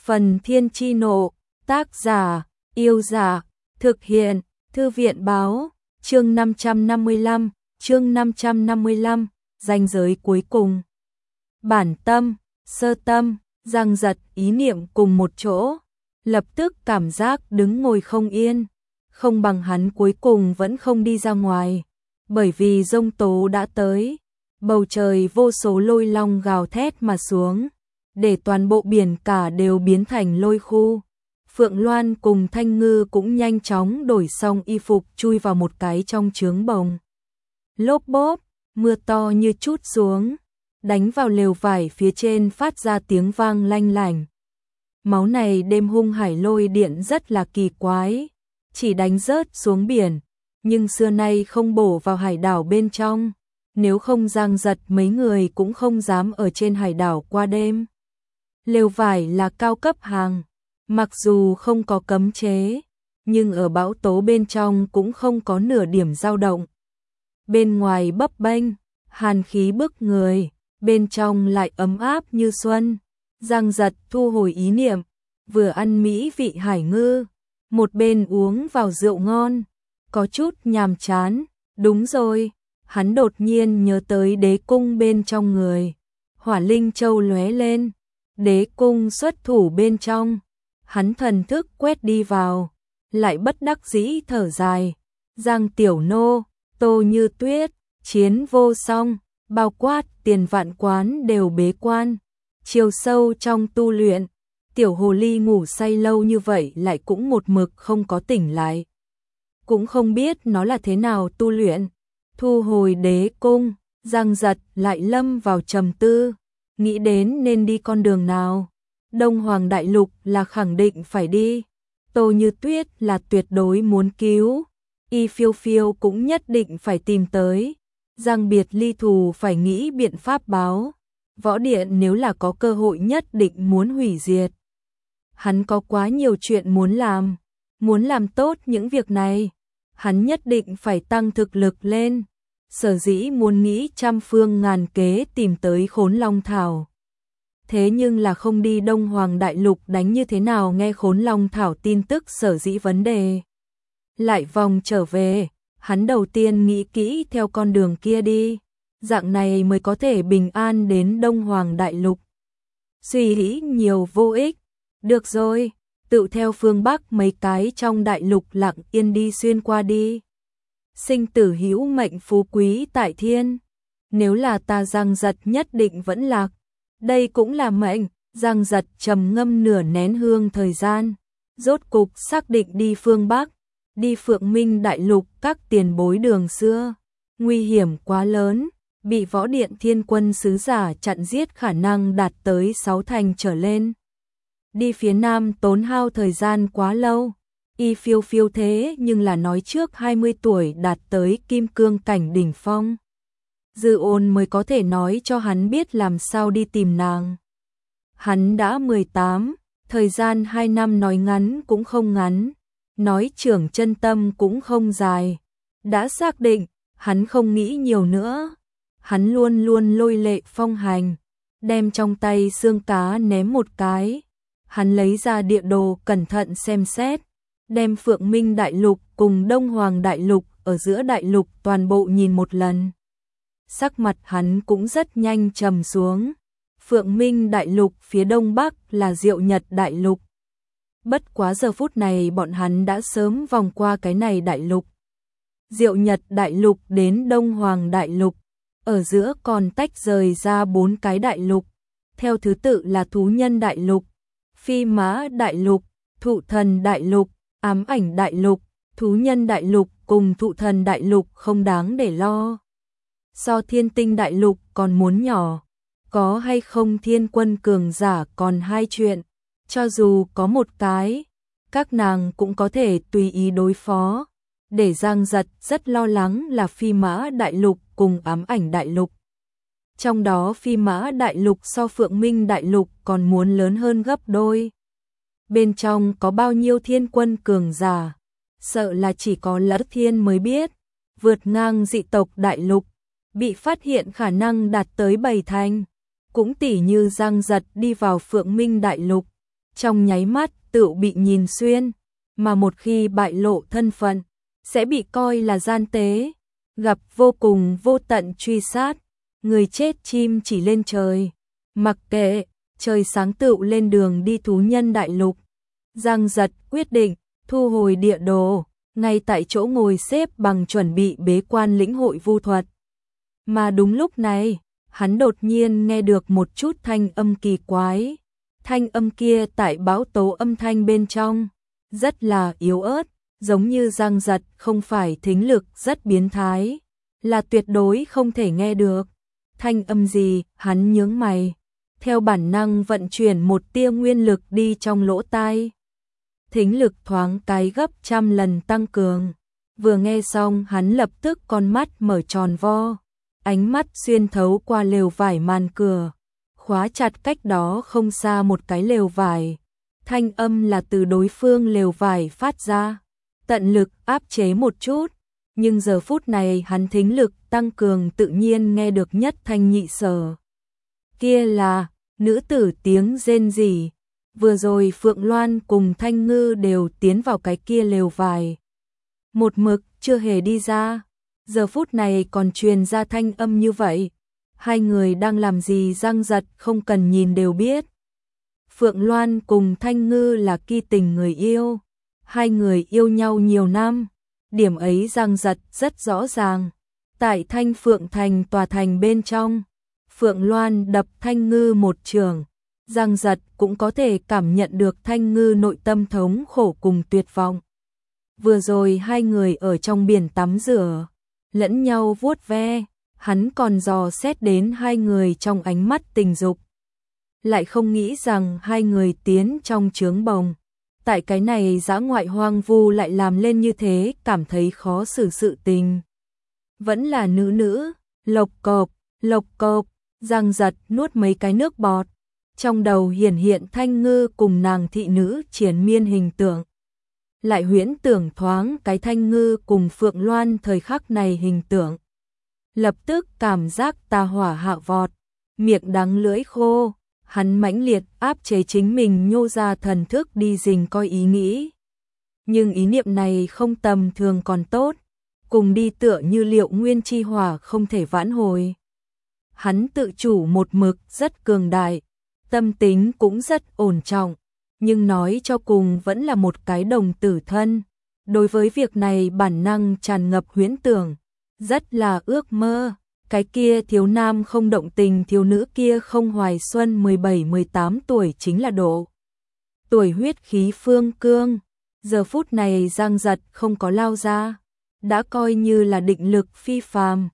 Phần Thiên Chi Nộ, tác giả, Yêu Giả, thực hiện, Thư viện báo, chương 555, ranh giới cuối cùng. Bản tâm, sơ tâm, giằng giật ý niệm cùng một chỗ, lập tức cảm giác đứng ngồi không yên, không bằng hắn cuối cùng vẫn không đi ra ngoài, bởi vì giông tố đã tới, bầu trời vô số lôi long gào thét mà xuống, để toàn bộ biển cả đều biến thành lôi khu. Phượng Loan cùng Thanh Ngư cũng nhanh chóng đổi xong y phục chui vào một cái trong trướng bồng. Lốp bốp, mưa to như trút xuống, đánh vào lều vải phía trên phát ra tiếng vang lanh lảnh. Máu này đêm hung hải lôi điện rất là kỳ quái, chỉ đánh rớt xuống biển, nhưng xưa nay không bổ vào hải đảo bên trong, nếu không giang giật mấy người cũng không dám ở trên hải đảo qua đêm. Lều vải là cao cấp hàng, mặc dù không có cấm chế, nhưng ở bão tố bên trong cũng không có nửa điểm dao động. Bên ngoài bấp bênh, hàn khí bức người, bên trong lại ấm áp như xuân. Giang giật thu hồi ý niệm, vừa ăn mỹ vị hải ngư, một bên uống vào rượu ngon, có chút nhàm chán. Đúng rồi, hắn đột nhiên nhớ tới đế cung bên trong người. Hỏa linh châu lóe lên, đế cung xuất thủ bên trong. Hắn thần thức quét đi vào, lại bất đắc dĩ thở dài. Giang Tiểu Nô, Tô Như Tuyết, chiến vô song, bao quát Tiền Vạn Quán đều bế quan. Chiều sâu trong tu luyện, tiểu hồ ly ngủ say lâu như vậy lại cũng một mực không có tỉnh lại. Cũng không biết nó là thế nào tu luyện. Thu hồi đế cung, giang giật lại lâm vào trầm tư, nghĩ đến nên đi con đường nào. Đông Hoàng Đại Lục là khẳng định phải đi, Tô Như Tuyết là tuyệt đối muốn cứu, Y Phiêu Phiêu cũng nhất định phải tìm tới, Giang Biệt Ly thù phải nghĩ biện pháp báo. Võ Điện nếu là có cơ hội nhất định muốn hủy diệt. Hắn có quá nhiều chuyện muốn làm tốt những việc này, hắn nhất định phải tăng thực lực lên. Sở dĩ muốn nghĩ trăm phương ngàn kế tìm tới Khốn Long Thảo. Thế nhưng là không đi Đông Hoàng Đại Lục đánh như thế nào nghe Khốn Long Thảo tin tức sở dĩ vấn đề. Lại vòng trở về, hắn đầu tiên nghĩ kỹ theo con đường kia đi. Dạng này mới có thể bình an đến Đông Hoàng Đại Lục. Suy nghĩ nhiều vô ích. Được rồi, tự theo phương Bắc mấy cái trong đại lục lặng yên đi xuyên qua đi. Sinh tử hữu mệnh phú quý tại thiên. Nếu là ta giang giật nhất định vẫn lạc. Đây cũng là mệnh. Giang giật trầm ngâm nửa nén hương thời gian. Rốt cục xác định đi phương Bắc. Đi Phượng Minh Đại Lục các tiền bối đường xưa. Nguy hiểm quá lớn. Bị Võ Điện Thiên Quân sứ giả chặn giết khả năng đạt tới 6 thành trở lên. Đi phía Nam tốn hao thời gian quá lâu. Y Phiêu Phiêu thế nhưng là nói trước 20 tuổi đạt tới kim cương cảnh đỉnh phong. Dư Ôn mới có thể nói cho hắn biết làm sao đi tìm nàng. Hắn đã 18, thời gian 2 năm nói ngắn cũng không ngắn, nói trưởng chân tâm cũng không dài. Đã xác định, hắn không nghĩ nhiều nữa. Hắn luôn luôn lôi lệ phong hành, đem trong tay xương cá ném một cái. Hắn lấy ra địa đồ cẩn thận xem xét, đem Phượng Minh Đại Lục cùng Đông Hoàng Đại Lục ở giữa đại lục toàn bộ nhìn một lần. Sắc mặt hắn cũng rất nhanh trầm xuống. Phượng Minh Đại Lục phía đông bắc là Diệu Nhật Đại Lục. Bất quá giờ phút này bọn hắn đã sớm vòng qua cái này đại lục. Diệu Nhật Đại Lục đến Đông Hoàng Đại Lục. Ở giữa còn tách rời ra 4 cái đại lục, theo thứ tự là Thú Nhân Đại Lục, Phi Mã Đại Lục, Thụ Thần Đại Lục, Ám Ảnh Đại Lục. Thú Nhân Đại Lục cùng Thụ Thần Đại Lục không đáng để lo. So Thiên Tinh Đại Lục còn muốn nhỏ, có hay không thiên quân cường giả còn hai chuyện, cho dù có một cái, các nàng cũng có thể tùy ý đối phó. Để giang giật rất lo lắng là Phi Mã Đại Lục cùng Ám Ảnh Đại Lục. Trong đó Phi Mã Đại Lục so Phượng Minh Đại Lục còn muốn lớn hơn gấp đôi. Bên trong có bao nhiêu thiên quân cường giả, sợ là chỉ có Lã Thiên mới biết. Vượt ngang dị tộc Đại Lục, bị phát hiện khả năng đạt tới 7 thành. Cũng tỉ như giang giật đi vào Phượng Minh Đại Lục, trong nháy mắt tự bị nhìn xuyên, mà một khi bại lộ thân phận, sẽ bị coi là gian tế, gặp vô cùng vô tận truy sát, người chết chim chỉ lên trời, mặc kệ, trời sáng tựu lên đường đi thú nhân đại lục. Giang Giật quyết định thu hồi địa đồ, ngay tại chỗ ngồi xếp bằng chuẩn bị bế quan lĩnh hội vu thuật. Mà đúng lúc này, hắn đột nhiên nghe được một chút thanh âm kỳ quái. Thanh âm kia tại bão tố âm thanh bên trong, rất là yếu ớt, giống như Giang Giật không phải thính lực rất biến thái, là tuyệt đối không thể nghe được. Thanh âm gì, hắn nhướng mày, theo bản năng vận chuyển một tia nguyên lực đi trong lỗ tai. Thính lực thoáng cái gấp trăm lần tăng cường. Vừa nghe xong hắn lập tức con mắt mở tròn vo, ánh mắt xuyên thấu qua lều vải màn cửa, khóa chặt cách đó không xa một cái lều vải. Thanh âm là từ đối phương lều vải phát ra, tận lực áp chế một chút, nhưng giờ phút này hắn thính lực tăng cường tự nhiên nghe được nhất thanh nhị sở. Kia là nữ tử tiếng rên rỉ. Vừa rồi Phượng Loan cùng Thanh Ngư đều tiến vào cái kia lều vải, một mực chưa hề đi ra, giờ phút này còn truyền ra thanh âm như vậy. Hai người đang làm gì Giang Giật không cần nhìn đều biết. Phượng Loan cùng Thanh Ngư là kỳ tình người yêu, hai người yêu nhau nhiều năm, điểm ấy Giang Giật rất rõ ràng. Tại Thanh Phượng Thành tòa thành bên trong, Phượng Loan đập Thanh Ngư một chưởng, Giang Giật cũng có thể cảm nhận được Thanh Ngư nội tâm thống khổ cùng tuyệt vọng. Vừa rồi hai người ở trong biển tắm rửa, lẫn nhau vuốt ve, hắn còn dò xét đến hai người trong ánh mắt tình dục. Lại không nghĩ rằng hai người tiến trong trướng bồng. Tại cái này dã ngoại hoang vu lại làm lên như thế, cảm thấy khó xử sự tình. Vẫn là nữ, lộc cộp, Giang Giật nuốt mấy cái nước bọt. Trong đầu hiện Thanh Ngư cùng nàng thị nữ triền miên hình tượng. Lại huyễn tưởng thoáng cái Thanh Ngư cùng Phượng Loan thời khắc này hình tượng. Lập tức cảm giác tà hỏa hạ vọt, miệng đắng lưỡi khô, hắn mãnh liệt áp chế chính mình nhô ra thần thức đi rình coi ý nghĩ. Nhưng ý niệm này không tầm thường còn tốt, cùng đi tựa như liệu nguyên chi hỏa không thể vãn hồi. Hắn tự chủ một mực rất cường đại, tâm tính cũng rất ổn trọng, nhưng nói cho cùng vẫn là một cái đồng tử thân. Đối với việc này bản năng tràn ngập huyễn tưởng, rất là ước mơ. Cái kia thiếu nam không động tình, thiếu nữ kia không hoài xuân 17-18 tuổi chính là độ tuổi huyết khí phương cương. Giờ phút này Giang Giật không có lao ra, đã coi như là định lực phi phàm.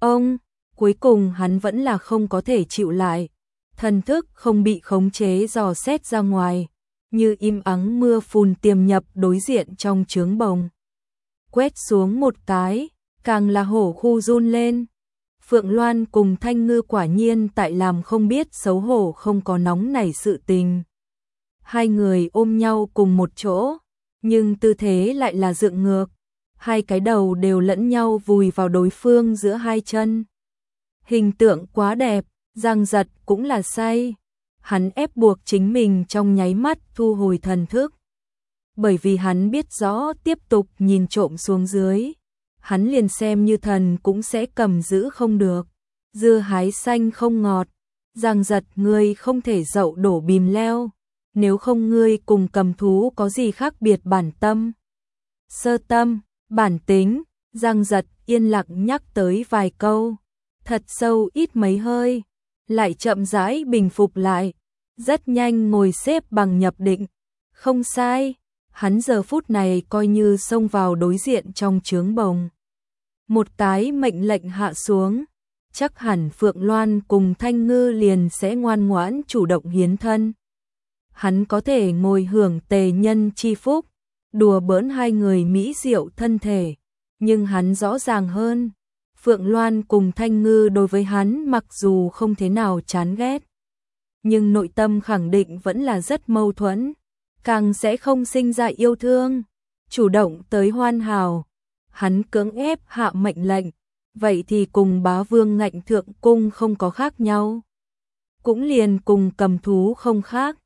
Cuối cùng hắn vẫn là không có thể chịu lại. Thần thức không bị khống chế dò xét ra ngoài, như im ắng mưa phùn tiềm nhập đối diện trong trướng bồng. Quét xuống một cái, càng là hổ khu run lên. Phượng Loan cùng Thanh Ngư quả nhiên tại làm không biết xấu hổ không có nóng nảy sự tình. Hai người ôm nhau cùng một chỗ, nhưng tư thế lại là dựng ngược. Hai cái đầu đều lẫn nhau vùi vào đối phương giữa hai chân. Hình tượng quá đẹp, Giang Giật cũng là say. Hắn ép buộc chính mình trong nháy mắt thu hồi thần thức. Bởi vì hắn biết rõ tiếp tục nhìn trộm xuống dưới, hắn liền xem như thần cũng sẽ cầm giữ không được. Dưa hái xanh không ngọt, Giang Giật ngươi không thể dậu đổ bìm leo, nếu không ngươi cùng cầm thú có gì khác biệt bản tâm. Sơ tâm, bản tính, Giang Giật yên lặng nhắc tới vài câu, thật sâu ít mấy hơi, lại chậm rãi bình phục lại, rất nhanh ngồi xếp bằng nhập định. Không sai, hắn giờ phút này coi như xông vào đối diện trong trướng bồng. Một cái mệnh lệnh hạ xuống, chắc hẳn Phượng Loan cùng Thanh Ngư liền sẽ ngoan ngoãn chủ động hiến thân. Hắn có thể ngồi hưởng tề nhân chi phúc, đùa bỡn hai người mỹ diệu thân thể, nhưng hắn rõ ràng hơn, Phượng Loan cùng Thanh Ngư đối với hắn mặc dù không thế nào chán ghét, nhưng nội tâm khẳng định vẫn là rất mâu thuẫn, càng sẽ không sinh ra yêu thương, chủ động tới hoan hào. Hắn cưỡng ép hạ mệnh lệnh, vậy thì cùng bá vương ngạnh thượng cung không có khác nhau. Cũng liền cùng cầm thú không khác.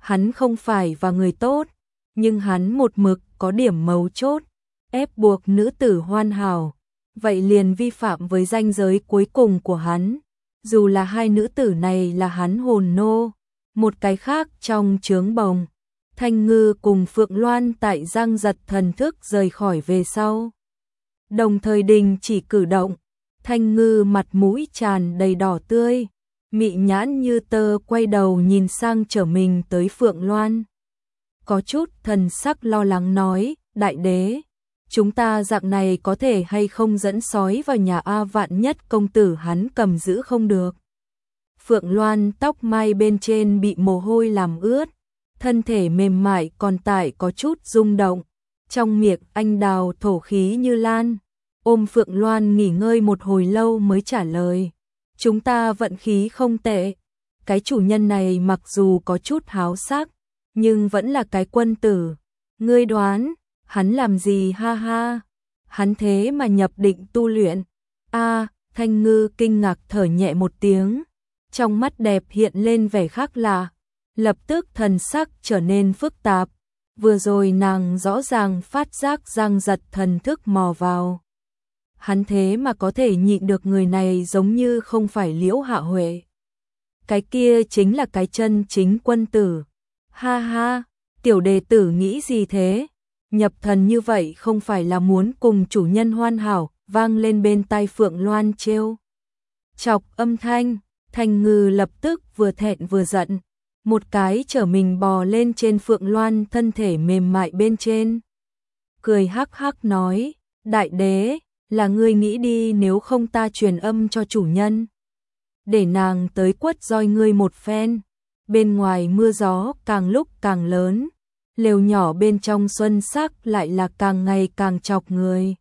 hắn không phải và người tốt, nhưng hắn một mực có điểm mấu chốt, ép buộc nữ tử hoàn hảo, vậy liền vi phạm với ranh giới cuối cùng của hắn. Dù là hai nữ tử này là hắn hồn nô, một cái khác trong trướng bồng. Thanh Ngư cùng Phượng Loan tại Giang Giật thần thức rời khỏi về sau. Đồng thời đình chỉ cử động, Thanh Ngư mặt mũi tràn đầy đỏ tươi, mị nhãn như tơ quay đầu nhìn sang trở mình tới Phượng Loan. Có chút thần sắc lo lắng nói, đại đế, chúng ta dạng này có thể hay không dẫn sói vào nhà A, vạn nhất công tử hắn cầm giữ không được. Phượng Loan tóc mai bên trên bị mồ hôi làm ướt, thân thể mềm mại còn tại có chút rung động, trong miệng anh đào thổ khí như lan, ôm Phượng Loan nghỉ ngơi một hồi lâu mới trả lời, chúng ta vận khí không tệ, cái chủ nhân này mặc dù có chút háo sắc, nhưng vẫn là cái quân tử, ngươi đoán, hắn làm gì? Ha ha, hắn thế mà nhập định tu luyện. A, Thanh Ngư kinh ngạc thở nhẹ một tiếng, trong mắt đẹp hiện lên vẻ khác lạ, lập tức thần sắc trở nên phức tạp. Vừa rồi nàng rõ ràng phát giác Giang Giật thần thức mò vào. Hắn thế mà có thể nhịn được, người này giống như không phải Liễu Hạ Huệ. Cái kia chính là cái chân chính quân tử. Ha ha, tiểu đệ tử nghĩ gì thế? Nhập thần như vậy không phải là muốn cùng chủ nhân hoàn hảo, vang lên bên tai Phượng Loan trêu chọc âm thanh. Thanh Ngư lập tức vừa thẹn vừa giận, một cái trở mình bò lên trên Phượng Loan thân thể mềm mại bên trên. Cười hắc hắc nói, đại đế, là ngươi nghĩ đi, nếu không ta truyền âm cho chủ nhân. Để nàng tới quất roi ngươi một phen. Bên ngoài mưa gió càng lúc càng lớn, lều nhỏ bên trong xuân sắc lại là càng ngày càng chọc người.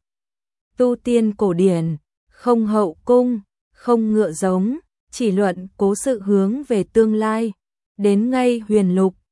Tu tiên cổ điển, không hậu cung, không ngựa giống, chỉ luận cố sự hướng về tương lai. Đến ngay huyền lục,